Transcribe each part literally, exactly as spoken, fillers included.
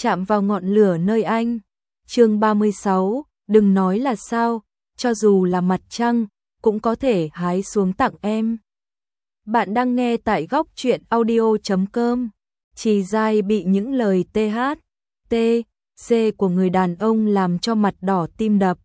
chạm vào ngọn lửa nơi anh. Chương ba mươi sáu, đừng nói là sao, cho dù là mặt trăng, cũng có thể hái xuống tặng em. Bạn đang nghe tại góc truyện audio chấm com. Trì Giai bị những lời tê hát, tê, xê của người đàn ông làm cho mặt đỏ tim đập.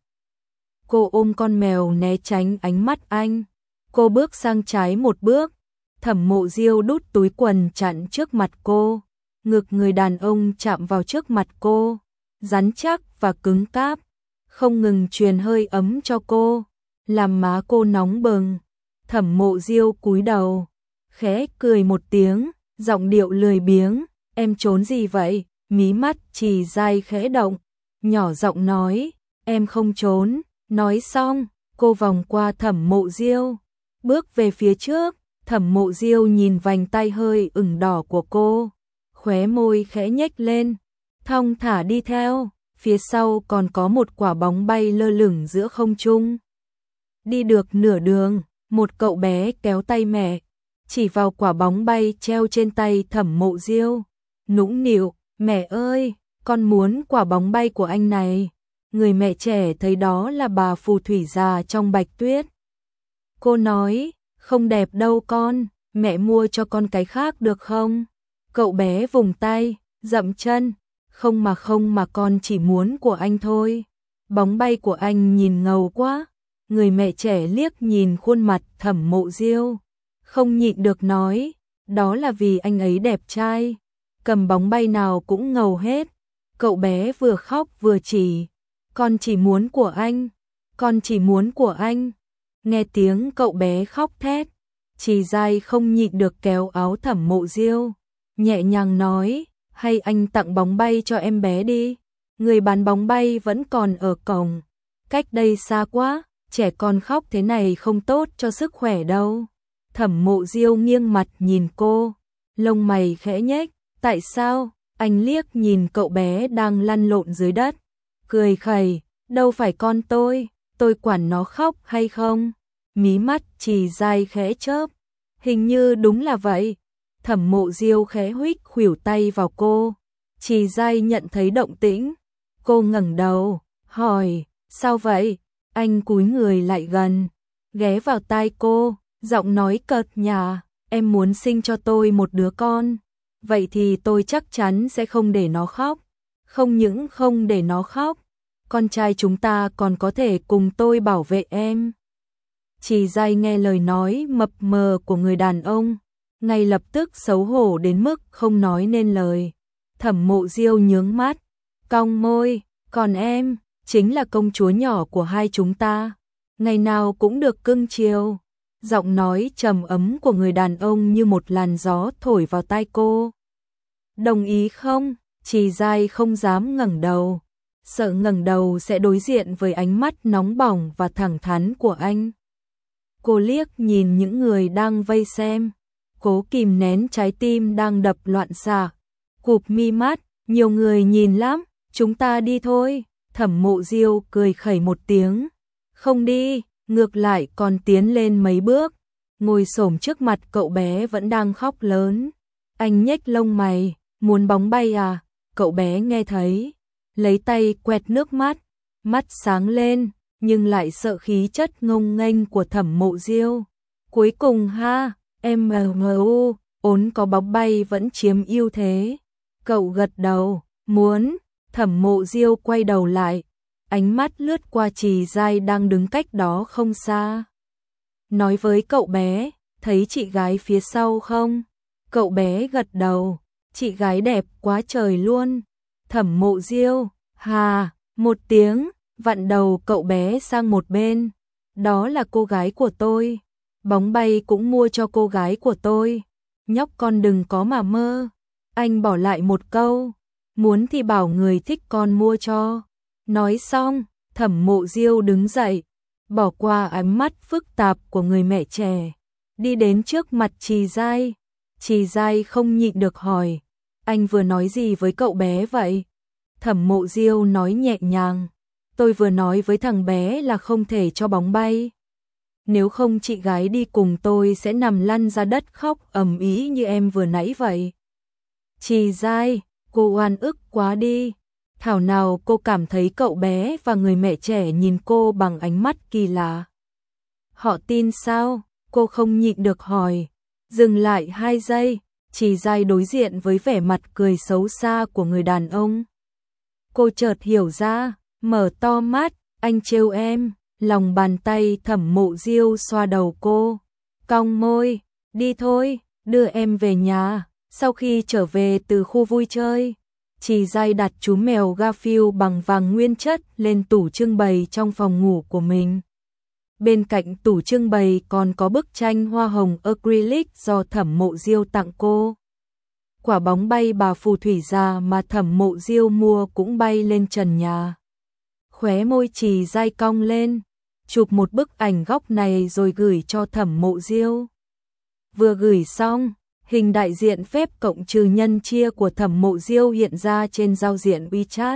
Cô ôm con mèo né tránh ánh mắt anh. Cô bước sang trái một bước. Thẩm Mộ Diêu đút túi quần chặn trước mặt cô. Ngực người đàn ông chạm vào trước mặt cô, rắn chắc và cứng cáp, không ngừng truyền hơi ấm cho cô, làm má cô nóng bừng. Thẩm Mộ Diêu cúi đầu, khẽ cười một tiếng, giọng điệu lười biếng, em trốn gì vậy? Mí mắt Trì Giai khẽ động, nhỏ giọng nói, em không trốn. Nói xong, cô vòng qua Thẩm Mộ Diêu, bước về phía trước. Thẩm Mộ Diêu nhìn vành tay hơi ửng đỏ của cô, khóe môi khẽ nhếch lên, thong thả đi theo. Phía sau còn có một quả bóng bay lơ lửng giữa không trung. Đi được nửa đường, một cậu bé kéo tay mẹ, chỉ vào quả bóng bay treo trên tay Thẩm Mộ Diêu, nũng nịu, mẹ ơi, con muốn quả bóng bay của anh này. Người mẹ trẻ thấy đó là bà phù thủy già trong Bạch Tuyết. Cô nói, không đẹp đâu con, mẹ mua cho con cái khác được không? Cậu bé vùng tay, dậm chân, không mà không mà con chỉ muốn của anh thôi. Bóng bay của anh nhìn ngầu quá. Người mẹ trẻ liếc nhìn khuôn mặt Thẩm Mộ Diêu, không nhịn được nói, đó là vì anh ấy đẹp trai, cầm bóng bay nào cũng ngầu hết. Cậu bé vừa khóc vừa chỉ, con chỉ muốn của anh, con chỉ muốn của anh. Nghe tiếng cậu bé khóc thét, Trì Giai không nhịn được kéo áo Thẩm Mộ Diêu, nhẹ nhàng nói, hay anh tặng bóng bay cho em bé đi. Người bán bóng bay vẫn còn ở cổng, cách đây xa quá, trẻ con khóc thế này không tốt cho sức khỏe đâu. Thẩm Mộ Diêu nghiêng mặt nhìn cô, lông mày khẽ nhếch, tại sao? Anh liếc nhìn cậu bé đang lăn lộn dưới đất, cười khẩy, đâu phải con tôi, tôi quản nó khóc hay không? Mí mắt Trì Giai khẽ chớp, hình như đúng là vậy. Thẩm Mộ Diêu khẽ huých khuỷu tay vào cô. Trì Giai nhận thấy động tĩnh, cô ngẩng đầu, hỏi, sao vậy? Anh cúi người lại gần, ghé vào tai cô, giọng nói cợt nhả, em muốn sinh cho tôi một đứa con, vậy thì tôi chắc chắn sẽ không để nó khóc. Không những không để nó khóc, con trai chúng ta còn có thể cùng tôi bảo vệ em. Trì Giai nghe lời nói mập mờ của người đàn ông, ngay lập tức xấu hổ đến mức không nói nên lời. Thẩm Mộ Diêu nhướng mắt, cong môi, còn em, chính là công chúa nhỏ của hai chúng ta, ngày nào cũng được cưng chiều. Giọng nói trầm ấm của người đàn ông như một làn gió thổi vào tai cô. Đồng ý không? Trì Giai không dám ngẩng đầu, sợ ngẩng đầu sẽ đối diện với ánh mắt nóng bỏng và thẳng thắn của anh. Cô liếc nhìn những người đang vây xem, cố kìm nén trái tim đang đập loạn xạ, cụp mi mắt, nhiều người nhìn lắm, chúng ta đi thôi. Thẩm Mộ Diêu cười khẩy một tiếng, không đi, ngược lại còn tiến lên mấy bước, ngồi xổm trước mặt cậu bé vẫn đang khóc lớn. Anh nhếch lông mày, muốn bóng bay à? Cậu bé nghe thấy, lấy tay quẹt nước mắt, mắt sáng lên, nhưng lại sợ khí chất ngông nghênh của Thẩm Mộ Diêu. Cuối cùng ha, em mu, ốn có bóng bay vẫn chiếm ưu thế. Cậu gật đầu, muốn. Thẩm Mộ Diêu quay đầu lại, ánh mắt lướt qua Trì Giai đang đứng cách đó không xa. Nói với cậu bé, thấy chị gái phía sau không? Cậu bé gật đầu, chị gái đẹp quá trời luôn. Thẩm Mộ Diêu, hà, một tiếng, vặn đầu cậu bé sang một bên. Đó là cô gái của tôi, bóng bay cũng mua cho cô gái của tôi. Nhóc con đừng có mà mơ. Anh bỏ lại một câu, muốn thì bảo người thích con mua cho. Nói xong, Thẩm Mộ Diêu đứng dậy, bỏ qua ánh mắt phức tạp của người mẹ trẻ, đi đến trước mặt Trì Giai. Trì Giai không nhịn được hỏi, anh vừa nói gì với cậu bé vậy? Thẩm Mộ Diêu nói nhẹ nhàng, tôi vừa nói với thằng bé là không thể cho bóng bay. Nếu không chị gái đi cùng tôi sẽ nằm lăn ra đất khóc ầm ĩ như em vừa nãy vậy. Trì Giai, Cô oan ức quá đi. Thảo nào cô cảm thấy cậu bé và người mẹ trẻ nhìn cô bằng ánh mắt kỳ lạ. Họ tin sao? Cô không nhịn được hỏi. Dừng lại hai giây, Trì Giai đối diện với vẻ mặt cười xấu xa của người đàn ông. Cô chợt hiểu ra, mở to mắt, anh trêu em, lòng bàn tay Thẩm Mộ Diêu xoa đầu cô. Cong môi, đi thôi, đưa em về nhà. Sau khi trở về từ khu vui chơi, Trì Giai đặt chú mèo Garfield bằng vàng nguyên chất lên tủ trưng bày trong phòng ngủ của mình. Bên cạnh tủ trưng bày còn có bức tranh hoa hồng acrylic do Thẩm Mộ Diêu tặng cô. Quả bóng bay bà phù thủy già mà Thẩm Mộ Diêu mua cũng bay lên trần nhà. Khóe môi Trì Giai cong lên, chụp một bức ảnh góc này rồi gửi cho Thẩm Mộ Diêu. Vừa gửi xong, hình đại diện phép cộng trừ nhân chia của Thẩm Mộ Diêu hiện ra trên giao diện WeChat.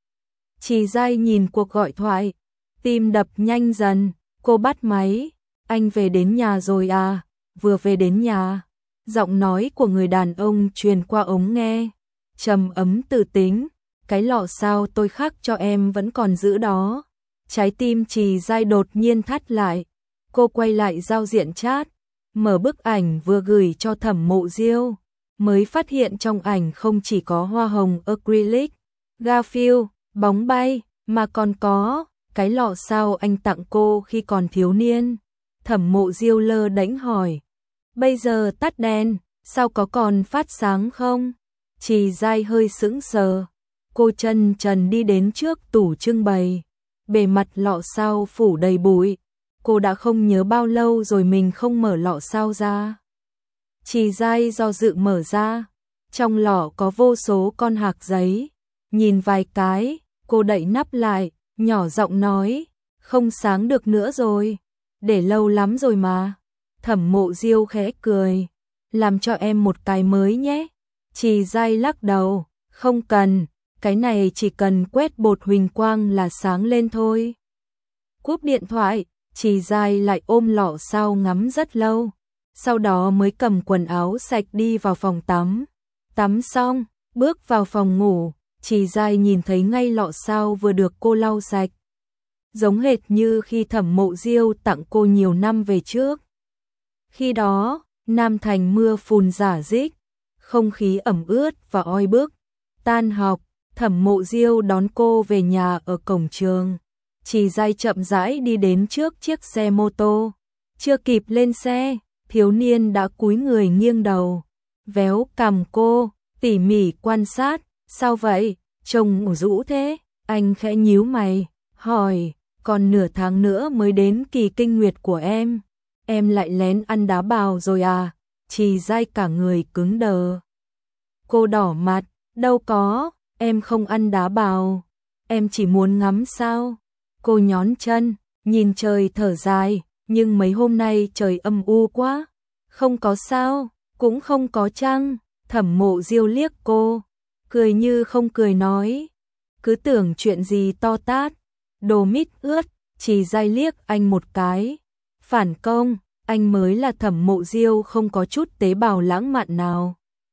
Trì Giai nhìn cuộc gọi thoại, tim đập nhanh dần, cô bắt máy. Anh về đến nhà rồi à? Vừa về đến nhà. Giọng nói của người đàn ông truyền qua ống nghe, trầm ấm từ tính. Cái lọ sao tôi khắc cho em vẫn còn giữ đó. Trái tim Trì Giai đột nhiên thắt lại. Cô quay lại giao diện chat, mở bức ảnh vừa gửi cho Thẩm Mộ Diêu, mới phát hiện trong ảnh không chỉ có hoa hồng acrylic, Garfield, bóng bay, mà còn có cái lọ sao anh tặng cô khi còn thiếu niên. Thẩm Mộ Diêu lơ đễnh hỏi, bây giờ tắt đèn, sao có còn phát sáng không? Trì Giai hơi sững sờ, cô chân trần đi đến trước tủ trưng bày, bề mặt lọ sao phủ đầy bụi. Cô đã không nhớ bao lâu rồi mình không mở lọ sao ra. Trì Giai do dự mở ra, trong lọ có vô số con hạc giấy. Nhìn vài cái, cô đậy nắp lại, nhỏ giọng nói, không sáng được nữa rồi, để lâu lắm rồi mà. Thẩm Mộ Diêu khẽ cười, làm cho em một cái mới nhé. Trì Giai lắc đầu, không cần, cái này chỉ cần quét bột huỳnh quang là sáng lên thôi. Cúp điện thoại, Trì Giai lại ôm lọ sao ngắm rất lâu, sau đó mới cầm quần áo sạch đi vào phòng tắm. Tắm xong, bước vào phòng ngủ, Trì Giai nhìn thấy ngay lọ sao vừa được cô lau sạch. Giống hệt như khi Thẩm Mộ Diêu tặng cô nhiều năm về trước. Khi đó, Nam Thành mưa phùn rả rích, không khí ẩm ướt và oi bức. Tan học, Thẩm Mộ Diêu đón cô về nhà ở cổng trường. Trì Giai chậm rãi đi đến trước chiếc xe mô tô. Chưa kịp lên xe, thiếu niên đã cúi người nghiêng đầu, véo cằm cô, tỉ mỉ quan sát. Sao vậy? Trông ngủ rũ thế. Anh khẽ nhíu mày, hỏi, còn nửa tháng nữa mới đến kỳ kinh nguyệt của em. Em lại lén ăn đá bào rồi à? Trì Giai cả người cứng đờ. Cô đỏ mặt, đâu có, em không ăn đá bào. Em chỉ muốn ngắm sao. Cô nhón chân, nhìn trời thở dài, nhưng mấy hôm nay trời âm u quá. Không có sao, cũng không có trăng. Thẩm Mộ Diêu liếc cô, cười như không cười nói, cứ tưởng chuyện gì to tát. Đồ mít ướt. Trì Giai liếc anh một cái, phản công, anh mới là Thẩm Mộ Diêu không có chút tế bào lãng mạn nào.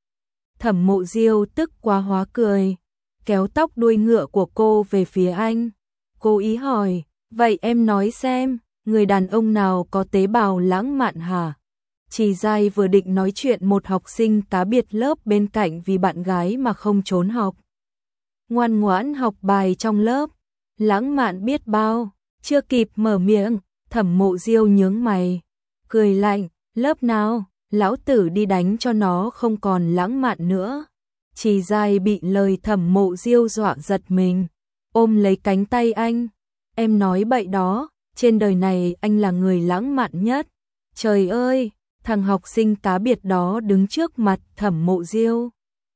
Thẩm Mộ Diêu tức quá hóa cười, kéo tóc đuôi ngựa của cô về phía anh. Cô ý hỏi, vậy em nói xem, người đàn ông nào có tế bào lãng mạn hả? Trì Giai vừa định nói chuyện một học sinh cá biệt lớp bên cạnh vì bạn gái mà không trốn học. Ngoan ngoãn học bài trong lớp, lãng mạn biết bao. Chưa kịp mở miệng, Thẩm Mộ Diêu nhướng mày, cười lạnh, lớp nào, lão tử đi đánh cho nó không còn lãng mạn nữa. Trì Giai bị lời Thẩm Mộ Diêu dọa giật mình, ôm lấy cánh tay anh, em nói bậy đó, trên đời này anh là người lãng mạn nhất. Trời ơi, thằng học sinh cá biệt đó đứng trước mặt Thẩm Mộ Diêu,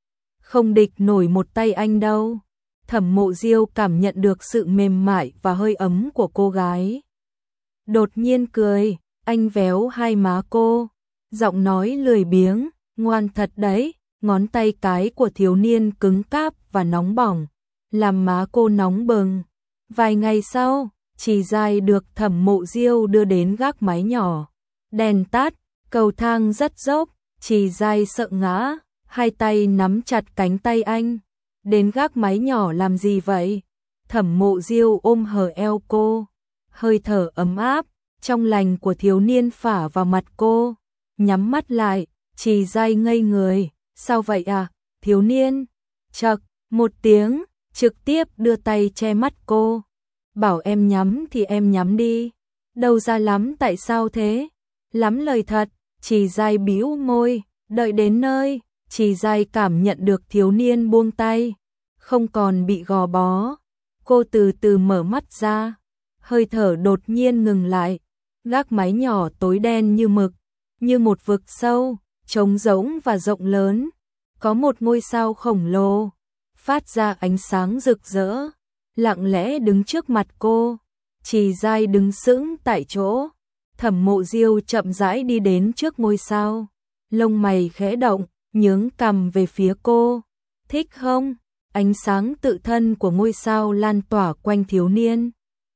không địch nổi một tay anh đâu. Thẩm Mộ Diêu cảm nhận được sự mềm mại và hơi ấm của cô gái. Đột nhiên cười, anh véo hai má cô, giọng nói lười biếng, ngoan thật đấy. Ngón tay cái của thiếu niên cứng cáp và nóng bỏng, làm má cô nóng bừng. Vài ngày sau, Trì Giai được Thẩm Mộ Diêu đưa đến gác mái nhỏ. Đèn tắt, cầu thang rất dốc, Trì Giai sợ ngã, hai tay nắm chặt cánh tay anh. đến gác mái nhỏ làm gì vậy? Thẩm Mộ Diêu ôm hở eo cô, hơi thở ấm áp, trong lành của thiếu niên phả vào mặt cô, nhắm mắt lại, Trì Giai ngây người, sao vậy à, thiếu niên, chậc, một tiếng, trực tiếp đưa tay che mắt cô, bảo em nhắm thì em nhắm đi, đâu ra lắm tại sao thế, lắm lời thật, Trì Giai bĩu môi, đợi đến nơi, Trì Giai cảm nhận được thiếu niên buông tay, không còn bị gò bó, cô từ từ mở mắt ra, hơi thở đột nhiên ngừng lại, gác mái nhỏ tối đen như mực, như một vực sâu, trống rỗng và rộng lớn, có một ngôi sao khổng lồ, phát ra ánh sáng rực rỡ, lặng lẽ đứng trước mặt cô, Trì Giai đứng sững tại chỗ, Thẩm Mộ Diêu chậm rãi đi đến trước ngôi sao, lông mày khẽ động, nhướng cằm về phía cô, thích không? Ánh sáng tự thân của ngôi sao lan tỏa quanh thiếu niên.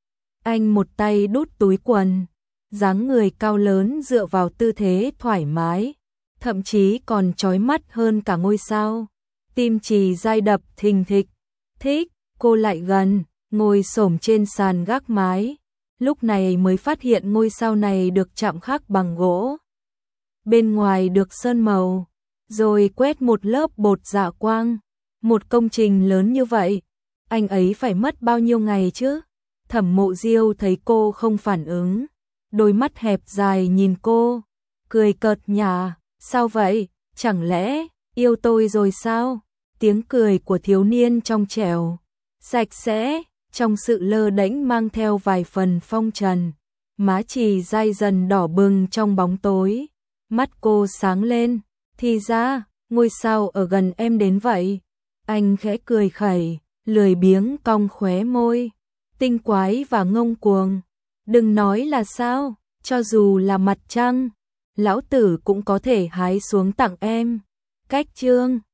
Anh một tay đút túi quần, dáng người cao lớn dựa vào tư thế thoải mái, thậm chí còn chói mắt hơn cả ngôi sao. Tim Trì Giai đập thình thịch, thích, cô lại gần, ngồi xổm trên sàn gác mái, lúc này mới phát hiện ngôi sao này được chạm khắc bằng gỗ. Bên ngoài được sơn màu, rồi quét một lớp bột dạ quang. Một công trình lớn như vậy, anh ấy phải mất bao nhiêu ngày chứ? Thẩm Mộ Diêu thấy cô không phản ứng, đôi mắt hẹp dài nhìn cô, cười cợt nhả, sao vậy, chẳng lẽ yêu tôi rồi sao? Tiếng cười của thiếu niên trong trẻo, sạch sẽ, trong sự lơ đễnh mang theo vài phần phong trần, má Trì Giai dần đỏ bừng trong bóng tối, mắt cô sáng lên, thì ra, ngôi sao ở gần em đến vậy. Anh khẽ cười khẩy, lười biếng cong khóe môi, tinh quái và ngông cuồng. Đừng nói là sao, cho dù là mặt trăng, lão tử cũng có thể hái xuống tặng em. Cách chương